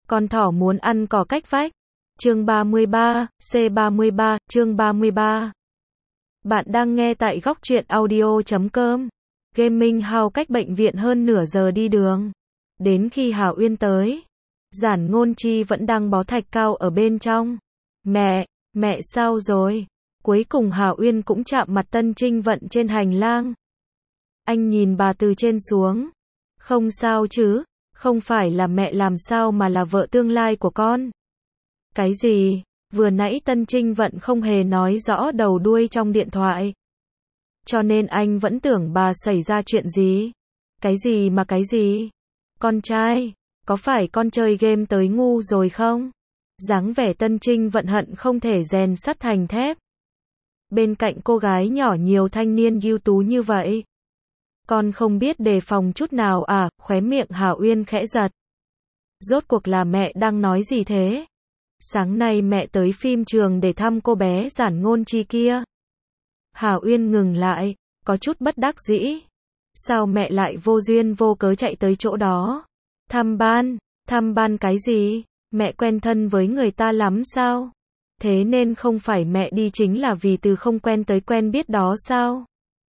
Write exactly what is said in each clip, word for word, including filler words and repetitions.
Con thỏ muốn ăn cỏ cách vách. Chương ba mươi ba, C ba mươi ba, chương ba mươi ba. Bạn đang nghe tại góc truyện audio chấm com. Gaming House cách bệnh viện hơn nửa giờ đi đường. Đến khi Hảo Uyên tới, Giản Ngôn Chi vẫn đang bó thạch cao ở bên trong. Mẹ, mẹ sao rồi? Cuối cùng Hảo Uyên cũng chạm mặt Tân Trinh Vận trên hành lang. Anh nhìn bà từ trên xuống. Không sao chứ, không phải là mẹ làm sao mà là vợ tương lai của con. Cái gì? Vừa nãy Tân Trinh Vận không hề nói rõ đầu đuôi trong điện thoại. Cho nên anh vẫn tưởng bà xảy ra chuyện gì. Cái gì mà cái gì? Con trai, có phải con chơi game tới ngu rồi không? Dáng vẻ Tân Trinh Vận hận không thể rèn sắt thành thép. Bên cạnh cô gái nhỏ nhiều thanh niên ưu tú như vậy. Con không biết đề phòng chút nào à? Khóe miệng Hảo Uyên khẽ giật. Rốt cuộc là mẹ đang nói gì thế? Sáng nay mẹ tới phim trường để thăm cô bé Giản Ngôn Chi kia. Hảo Uyên ngừng lại, có chút bất đắc dĩ. Sao mẹ lại vô duyên vô cớ chạy tới chỗ đó? Thăm ban, thăm ban cái gì? Mẹ quen thân với người ta lắm sao? Thế nên không phải mẹ đi chính là vì từ không quen tới quen biết đó sao?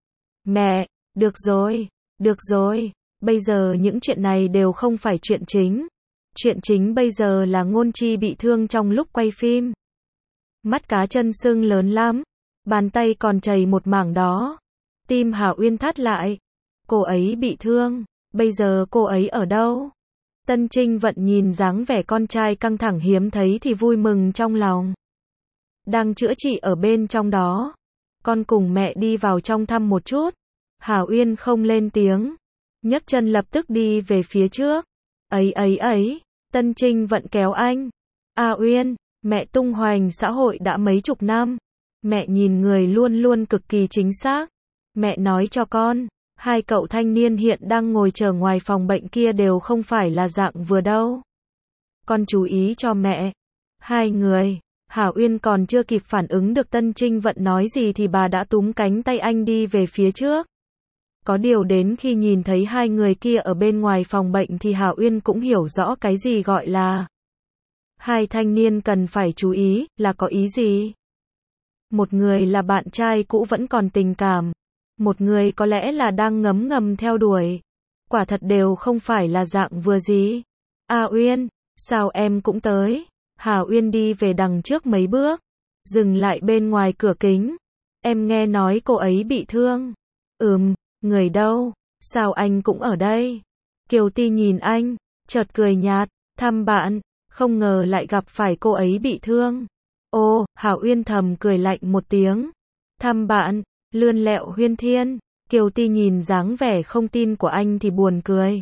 Mẹ, được rồi, được rồi, bây giờ những chuyện này đều không phải chuyện chính. Chuyện chính bây giờ là Ngôn Chi bị thương trong lúc quay phim. Mắt cá chân sưng lớn lắm, bàn tay còn chảy một mảng đó. Tim Hảo Uyên thắt lại. Cô ấy bị thương, bây giờ cô ấy ở đâu? Tân Trinh Vận nhìn dáng vẻ con trai căng thẳng hiếm thấy thì vui mừng trong lòng. Đang chữa trị ở bên trong đó. Con cùng mẹ đi vào trong thăm một chút. Hảo Uyên không lên tiếng, nhấc chân lập tức đi về phía trước. Ấy ấy ấy, Tân Trinh Vận kéo anh. A Uyên, mẹ tung hoành xã hội đã mấy chục năm. Mẹ nhìn người luôn luôn cực kỳ chính xác. Mẹ nói cho con, hai cậu thanh niên hiện đang ngồi chờ ngoài phòng bệnh kia đều không phải là dạng vừa đâu. Con chú ý cho mẹ. Hai người, Hảo Uyên còn chưa kịp phản ứng được Tân Trinh Vận nói gì thì bà đã túm cánh tay anh đi về phía trước. Có điều đến khi nhìn thấy hai người kia ở bên ngoài phòng bệnh thì Hảo Uyên cũng hiểu rõ cái gì gọi là hai thanh niên cần phải chú ý, là có ý gì? Một người là bạn trai cũ vẫn còn tình cảm, một người có lẽ là đang ngấm ngầm theo đuổi. Quả thật đều không phải là dạng vừa gì. A Uyên, sao em cũng tới? Hảo Uyên đi về đằng trước mấy bước, dừng lại bên ngoài cửa kính. Em nghe nói cô ấy bị thương. Ừm, người đâu? Sao anh cũng ở đây? Kiều Ti nhìn anh, chợt cười nhạt, thăm bạn, không ngờ lại gặp phải cô ấy bị thương. Ô, Hảo Uyên thầm cười lạnh một tiếng. Thăm bạn, lươn lẹo huyên thiên. Kiều Ti nhìn dáng vẻ không tin của anh thì buồn cười.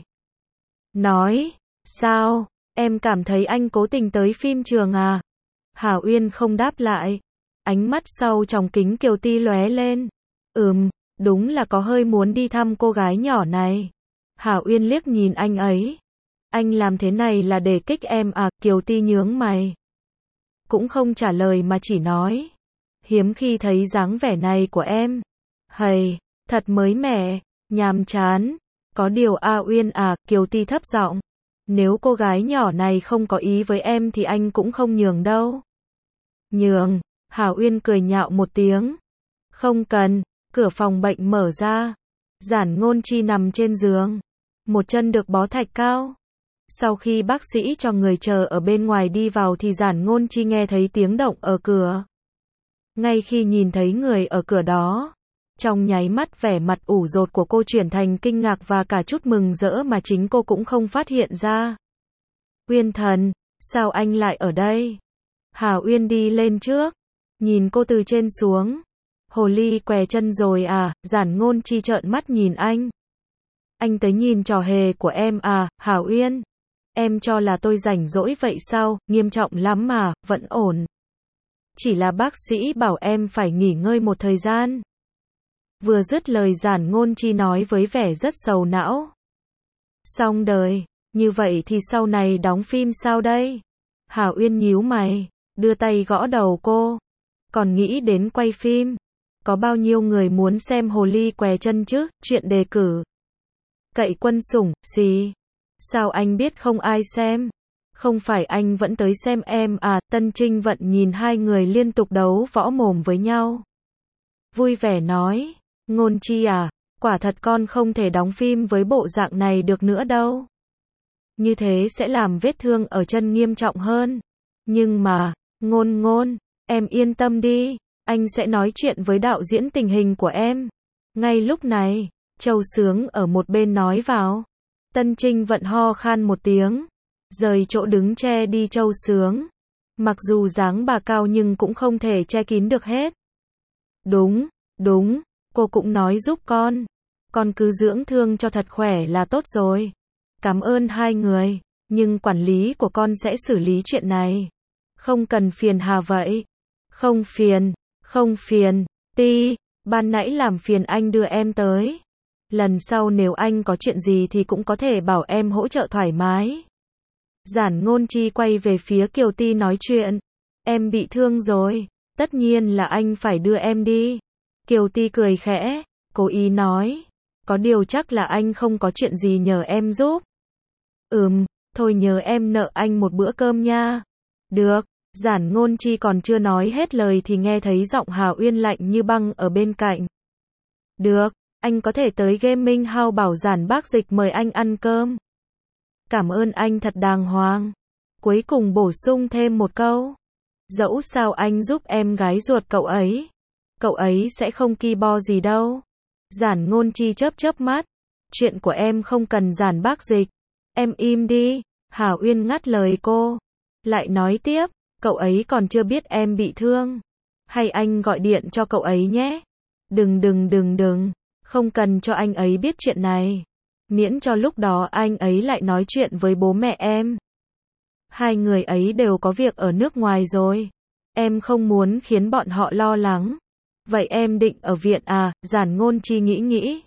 Nói, sao, em cảm thấy anh cố tình tới phim trường à? Hảo Uyên không đáp lại. Ánh mắt sau tròng kính Kiều Ti lóe lên. Ừm, đúng là có hơi muốn đi thăm cô gái nhỏ này. Hảo Uyên liếc nhìn anh ấy. Anh làm thế này là để kích em à? Kiều Ti nhướng mày. Cũng không trả lời mà chỉ nói. Hiếm khi thấy dáng vẻ này của em. Hầy, thật mới mẻ, nhàm chán. Có điều A Uyên à, Kiều Ti thấp giọng. Nếu cô gái nhỏ này không có ý với em thì anh cũng không nhường đâu. Nhường, Hảo Uyên cười nhạo một tiếng. Không cần, cửa phòng bệnh mở ra. Giản Ngôn Chi nằm trên giường. Một chân được bó thạch cao. Sau khi bác sĩ cho người chờ ở bên ngoài đi vào thì Giản Ngôn Chi nghe thấy tiếng động ở cửa. Ngay khi nhìn thấy người ở cửa đó, trong nháy mắt vẻ mặt ủ rột của cô chuyển thành kinh ngạc và cả chút mừng rỡ mà chính cô cũng không phát hiện ra. Uyên thần, sao anh lại ở đây? Hảo Uyên đi lên trước, nhìn cô từ trên xuống. Hồ ly què chân rồi à? Giản Ngôn Chi trợn mắt nhìn anh. Anh tới nhìn trò hề của em à? Hảo Uyên, em cho là tôi rảnh rỗi vậy sao? Nghiêm trọng lắm mà, vẫn ổn. Chỉ là bác sĩ bảo em phải nghỉ ngơi một thời gian. Vừa dứt lời Giản Ngôn Chi nói với vẻ rất sầu não. Xong đời, như vậy thì sau này đóng phim sao đây? Hảo Uyên nhíu mày, đưa tay gõ đầu cô. Còn nghĩ đến quay phim. Có bao nhiêu người muốn xem hồ ly què chân chứ? Chuyện đề cử. Cậy quân sủng, gì? Sao anh biết không ai xem? Không phải anh vẫn tới xem em à, Tân Trinh Vận nhìn hai người liên tục đấu võ mồm với nhau. Vui vẻ nói, Ngôn Chi à, quả thật con không thể đóng phim với bộ dạng này được nữa đâu. Như thế sẽ làm vết thương ở chân nghiêm trọng hơn. Nhưng mà, Ngôn Ngôn, em yên tâm đi, anh sẽ nói chuyện với đạo diễn tình hình của em. Ngay lúc này, Châu Sướng ở một bên nói vào. Tân Trinh Vận ho khan một tiếng, rời chỗ đứng che đi Châu Sướng. Mặc dù dáng bà cao nhưng cũng không thể che kín được hết. Đúng, đúng, cô cũng nói giúp con. Con cứ dưỡng thương cho thật khỏe là tốt rồi. Cảm ơn hai người, nhưng quản lý của con sẽ xử lý chuyện này. Không cần phiền hà vậy. Không phiền, không phiền, Ti, ban nãy làm phiền anh đưa em tới. Lần sau nếu anh có chuyện gì thì cũng có thể bảo em hỗ trợ thoải mái. Giản Ngôn Chi quay về phía Kiều Ti nói chuyện. Em bị thương rồi, tất nhiên là anh phải đưa em đi. Kiều Ti cười khẽ, cố ý nói. Có điều chắc là anh không có chuyện gì nhờ em giúp. Ừm, thôi nhờ em nợ anh một bữa cơm nha. Được, Giản Ngôn Chi còn chưa nói hết lời thì nghe thấy giọng Hà Uyên lạnh như băng ở bên cạnh. Được, anh có thể tới Gaming House bảo Giản Bác Dịch mời anh ăn cơm. Cảm ơn anh thật đàng hoàng. Cuối cùng bổ sung thêm một câu. Dẫu sao anh giúp em gái ruột cậu ấy. Cậu ấy sẽ không ki bo gì đâu. Giản Ngôn Chi chớp chớp mắt. Chuyện của em không cần Giản Bác Dịch. Em im đi. Hà Uyên ngắt lời cô. Lại nói tiếp, cậu ấy còn chưa biết em bị thương. Hay anh gọi điện cho cậu ấy nhé. Đừng đừng đừng đừng. Không cần cho anh ấy biết chuyện này. Miễn cho lúc đó anh ấy lại nói chuyện với bố mẹ em. Hai người ấy đều có việc ở nước ngoài rồi. Em không muốn khiến bọn họ lo lắng. Vậy em định ở viện à? Giản Ngôn Chi nghĩ nghĩ.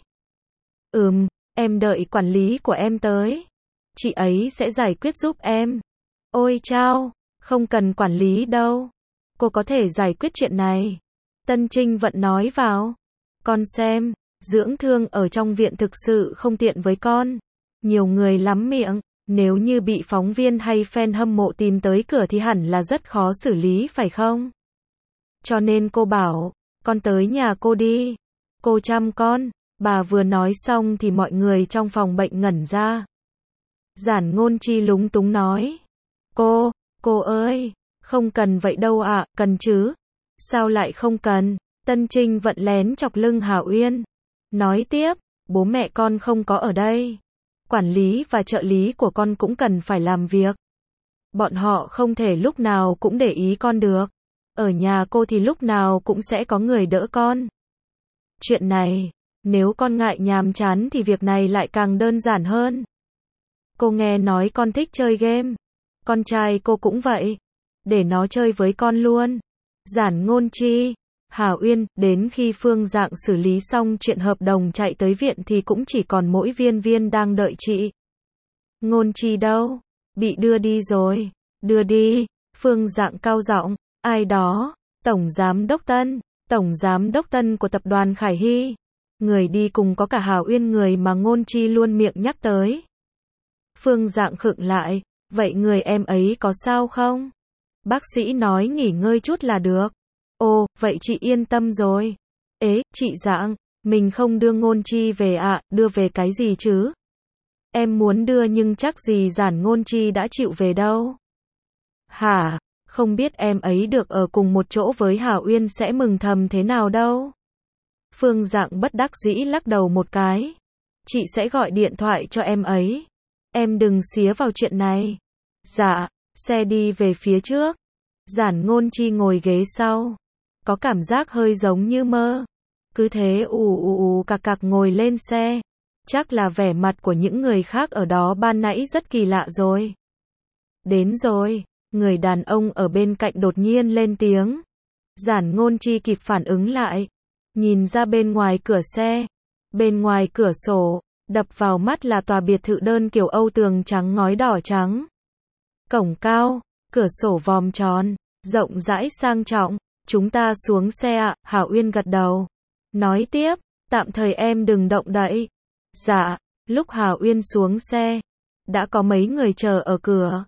Ừm, em đợi quản lý của em tới. Chị ấy sẽ giải quyết giúp em. Ôi chao, không cần quản lý đâu. Cô có thể giải quyết chuyện này. Tân Trinh Vận nói vào. Con xem, dưỡng thương ở trong viện thực sự không tiện với con. Nhiều người lắm miệng. Nếu như bị phóng viên hay fan hâm mộ tìm tới cửa thì hẳn là rất khó xử lý phải không? Cho nên cô bảo, con tới nhà cô đi. Cô chăm con. Bà vừa nói xong thì mọi người trong phòng bệnh ngẩn ra. Giản Ngôn Chi lúng túng nói. Cô, cô ơi, không cần vậy đâu ạ, à, cần chứ. Sao lại không cần? Tân Trinh Vận lén chọc lưng Hà Uyên. Nói tiếp, bố mẹ con không có ở đây. Quản lý và trợ lý của con cũng cần phải làm việc. Bọn họ không thể lúc nào cũng để ý con được. Ở nhà cô thì lúc nào cũng sẽ có người đỡ con. Chuyện này, nếu con ngại nhàm chán thì việc này lại càng đơn giản hơn. Cô nghe nói con thích chơi game. Con trai cô cũng vậy. Để nó chơi với con luôn. Giản Ngôn Chi, Hà Uyên, đến khi Phương Dạng xử lý xong chuyện hợp đồng chạy tới viện thì cũng chỉ còn mỗi Viên Viên đang đợi chị. Ngôn Chi đâu? Bị đưa đi rồi. Đưa đi. Phương Dạng cao giọng. Ai đó? Tổng Giám Đốc Tân. Tổng Giám Đốc Tân của tập đoàn Khải Hy. Người đi cùng có cả Hà Uyên, người mà Ngôn Chi luôn miệng nhắc tới. Phương Dạng khựng lại. Vậy người em ấy có sao không? Bác sĩ nói nghỉ ngơi chút là được. Ồ, vậy chị yên tâm rồi. Ế, chị Dạng, mình không đưa Ngôn Chi về ạ, à, đưa về cái gì chứ? Em muốn đưa nhưng chắc gì Giản Ngôn Chi đã chịu về đâu. Hả? Không biết em ấy được ở cùng một chỗ với Hà Uyên sẽ mừng thầm thế nào đâu. Phương Dạng bất đắc dĩ lắc đầu một cái. Chị sẽ gọi điện thoại cho em ấy. Em đừng xía vào chuyện này. Dạ, xe đi về phía trước. Giản Ngôn Chi ngồi ghế sau. Có cảm giác hơi giống như mơ. Cứ thế ù ù ù cạc cạc ngồi lên xe. Chắc là vẻ mặt của những người khác ở đó ban nãy rất kỳ lạ rồi. Đến rồi. Người đàn ông ở bên cạnh đột nhiên lên tiếng. Giản Ngôn Chi kịp phản ứng lại. Nhìn ra bên ngoài cửa xe. Bên ngoài cửa sổ, đập vào mắt là tòa biệt thự đơn kiểu Âu, tường trắng ngói đỏ trắng. Cổng cao, cửa sổ vòm tròn, rộng rãi sang trọng. Chúng ta xuống xe ạ, Hà Uyên gật đầu. Nói tiếp, tạm thời em đừng động đậy. Dạ, lúc Hà Uyên xuống xe, đã có mấy người chờ ở cửa.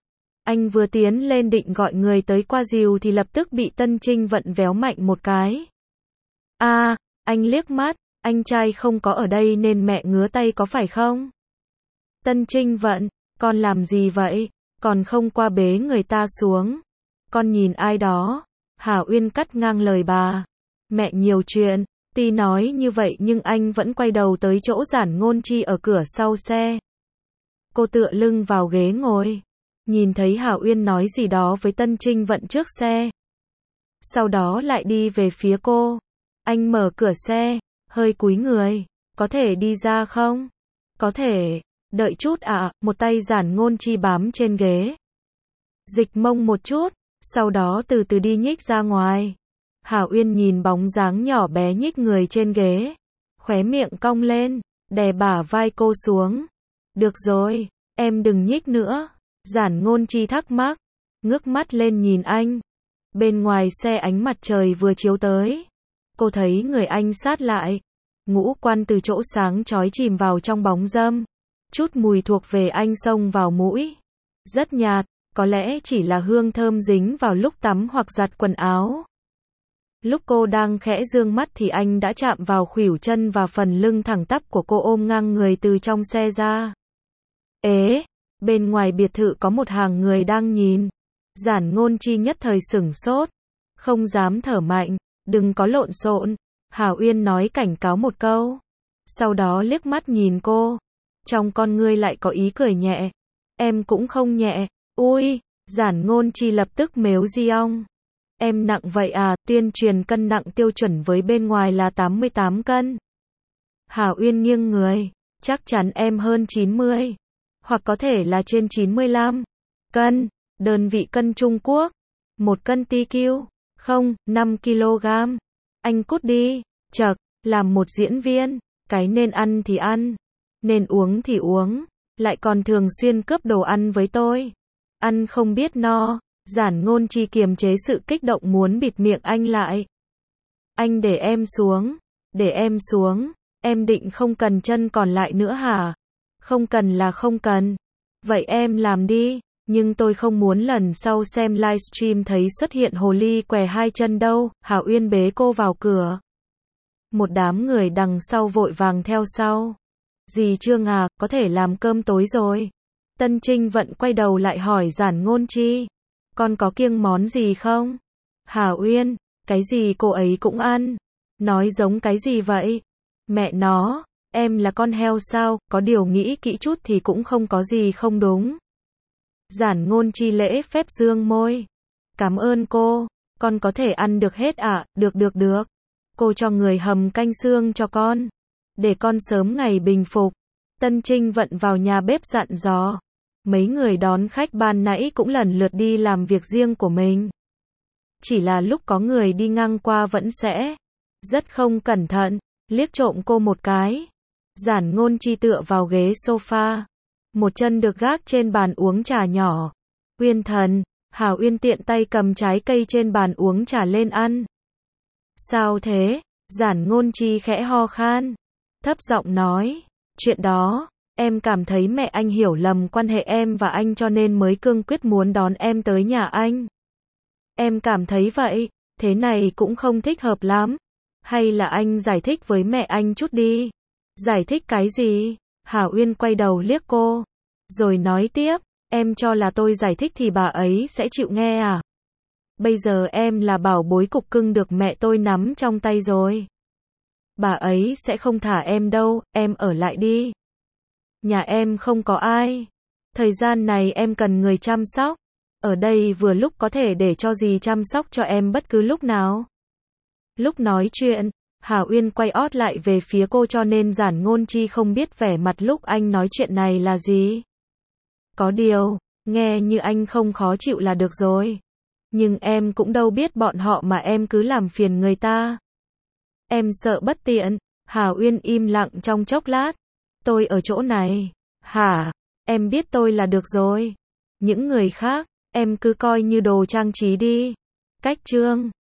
Anh vừa tiến lên định gọi người tới qua dìu thì lập tức bị Tân Trinh Vận véo mạnh một cái. A, à, anh liếc mắt, anh trai không có ở đây nên mẹ ngứa tay có phải không? Tân Trinh Vận, con làm gì vậy? Còn không qua bế người ta xuống. Con nhìn ai đó? Hà Uyên cắt ngang lời bà. Mẹ nhiều chuyện. Tuy nói như vậy nhưng anh vẫn quay đầu tới chỗ Giản Ngôn Chi ở cửa sau xe. Cô tựa lưng vào ghế ngồi. Nhìn thấy Hà Uyên nói gì đó với Tân Trinh Vận trước xe. Sau đó lại đi về phía cô. Anh mở cửa xe, hơi cúi người. Có thể đi ra không? Có thể. Đợi chút ạ, à, một tay Giản Ngôn Chi bám trên ghế. Dịch mông một chút, sau đó từ từ đi nhích ra ngoài. Hà Uyên nhìn bóng dáng nhỏ bé nhích người trên ghế. Khóe miệng cong lên, đè bả vai cô xuống. Được rồi, em đừng nhích nữa. Giản Ngôn Chi thắc mắc, ngước mắt lên nhìn anh. Bên ngoài xe ánh mặt trời vừa chiếu tới. Cô thấy người anh sát lại. Ngũ quan từ chỗ sáng chói chìm vào trong bóng râm. Chút mùi thuộc về anh xông vào mũi. Rất nhạt, có lẽ chỉ là hương thơm dính vào lúc tắm hoặc giặt quần áo. Lúc cô đang khẽ dương mắt thì anh đã chạm vào khuỷu chân và phần lưng thẳng tắp của cô, ôm ngang người từ trong xe ra. Ế, bên ngoài biệt thự có một hàng người đang nhìn. Giản Ngôn Chi nhất thời sửng sốt, không dám thở mạnh, đừng có lộn xộn. Hà Uyên nói cảnh cáo một câu. Sau đó liếc mắt nhìn cô. Trong con ngươi lại có ý cười nhẹ. Em cũng không nhẹ. Ui, Giản Ngôn Chi lập tức mếu giông. Em nặng vậy à, tuyên truyền cân nặng tiêu chuẩn với bên ngoài là tám mươi tám cân. Hà Uyên nghiêng người. Chắc chắn em hơn chín mươi. Hoặc có thể là trên chín mươi lăm cân. Đơn vị cân Trung Quốc. Một cân ti kiu. Không, năm ki lô gam. Anh cút đi. Chậc, làm một diễn viên. Cái nên ăn thì ăn. Nên uống thì uống. Lại còn thường xuyên cướp đồ ăn với tôi. Ăn không biết no. Giản Ngôn Chi kiềm chế sự kích động muốn bịt miệng anh lại. Anh để em xuống. Để em xuống. Em định không cần chân còn lại nữa hả? Không cần là không cần. Vậy em làm đi. Nhưng tôi không muốn lần sau xem livestream thấy xuất hiện hồ ly què hai chân đâu. Hà Uyên bế cô vào cửa. Một đám người đằng sau vội vàng theo sau. Dì Trương à, có thể làm cơm tối rồi. Tân Trinh Vận quay đầu lại hỏi Giản Ngôn Chi. Con có kiêng món gì không? Hà Uyên, cái gì cô ấy cũng ăn. Nói giống cái gì vậy? Mẹ nó, em là con heo sao? Có điều nghĩ kỹ chút thì cũng không có gì không đúng. Giản Ngôn Chi lễ phép dương môi. Cảm ơn cô, con có thể ăn được hết ạ, à? Được được được. Cô cho người hầm canh xương cho con. Để con sớm ngày bình phục. Tân Trinh Vận vào nhà bếp dặn dò. Mấy người đón khách ban nãy cũng lần lượt đi làm việc riêng của mình. Chỉ là lúc có người đi ngang qua vẫn sẽ rất không cẩn thận, liếc trộm cô một cái. Giản Ngôn Chi tựa vào ghế sofa. Một chân được gác trên bàn uống trà nhỏ. Uyên thần, Hà Uyên tiện tay cầm trái cây trên bàn uống trà lên ăn. Sao thế? Giản Ngôn Chi khẽ ho khan. Thấp giọng nói. Chuyện đó, em cảm thấy mẹ anh hiểu lầm quan hệ em và anh cho nên mới cương quyết muốn đón em tới nhà anh. Em cảm thấy vậy, thế này cũng không thích hợp lắm. Hay là anh giải thích với mẹ anh chút đi. Giải thích cái gì? Hà Uyên quay đầu liếc cô. Rồi nói tiếp, em cho là tôi giải thích thì bà ấy sẽ chịu nghe à? Bây giờ em là bảo bối cục cưng được mẹ tôi nắm trong tay rồi. Bà ấy sẽ không thả em đâu, em ở lại đi. Nhà em không có ai. Thời gian này em cần người chăm sóc. Ở đây vừa lúc có thể để cho dì chăm sóc cho em bất cứ lúc nào. Lúc nói chuyện, Hà Uyên quay ót lại về phía cô cho nên Giản Ngôn Chi không biết vẻ mặt lúc anh nói chuyện này là gì. Có điều, nghe như anh không khó chịu là được rồi. Nhưng em cũng đâu biết bọn họ mà em cứ làm phiền người ta. Em sợ bất tiện. Hà Uyên im lặng trong chốc lát. Tôi ở chỗ này. Hả? Em biết tôi là được rồi. Những người khác, em cứ coi như đồ trang trí đi. Cách chương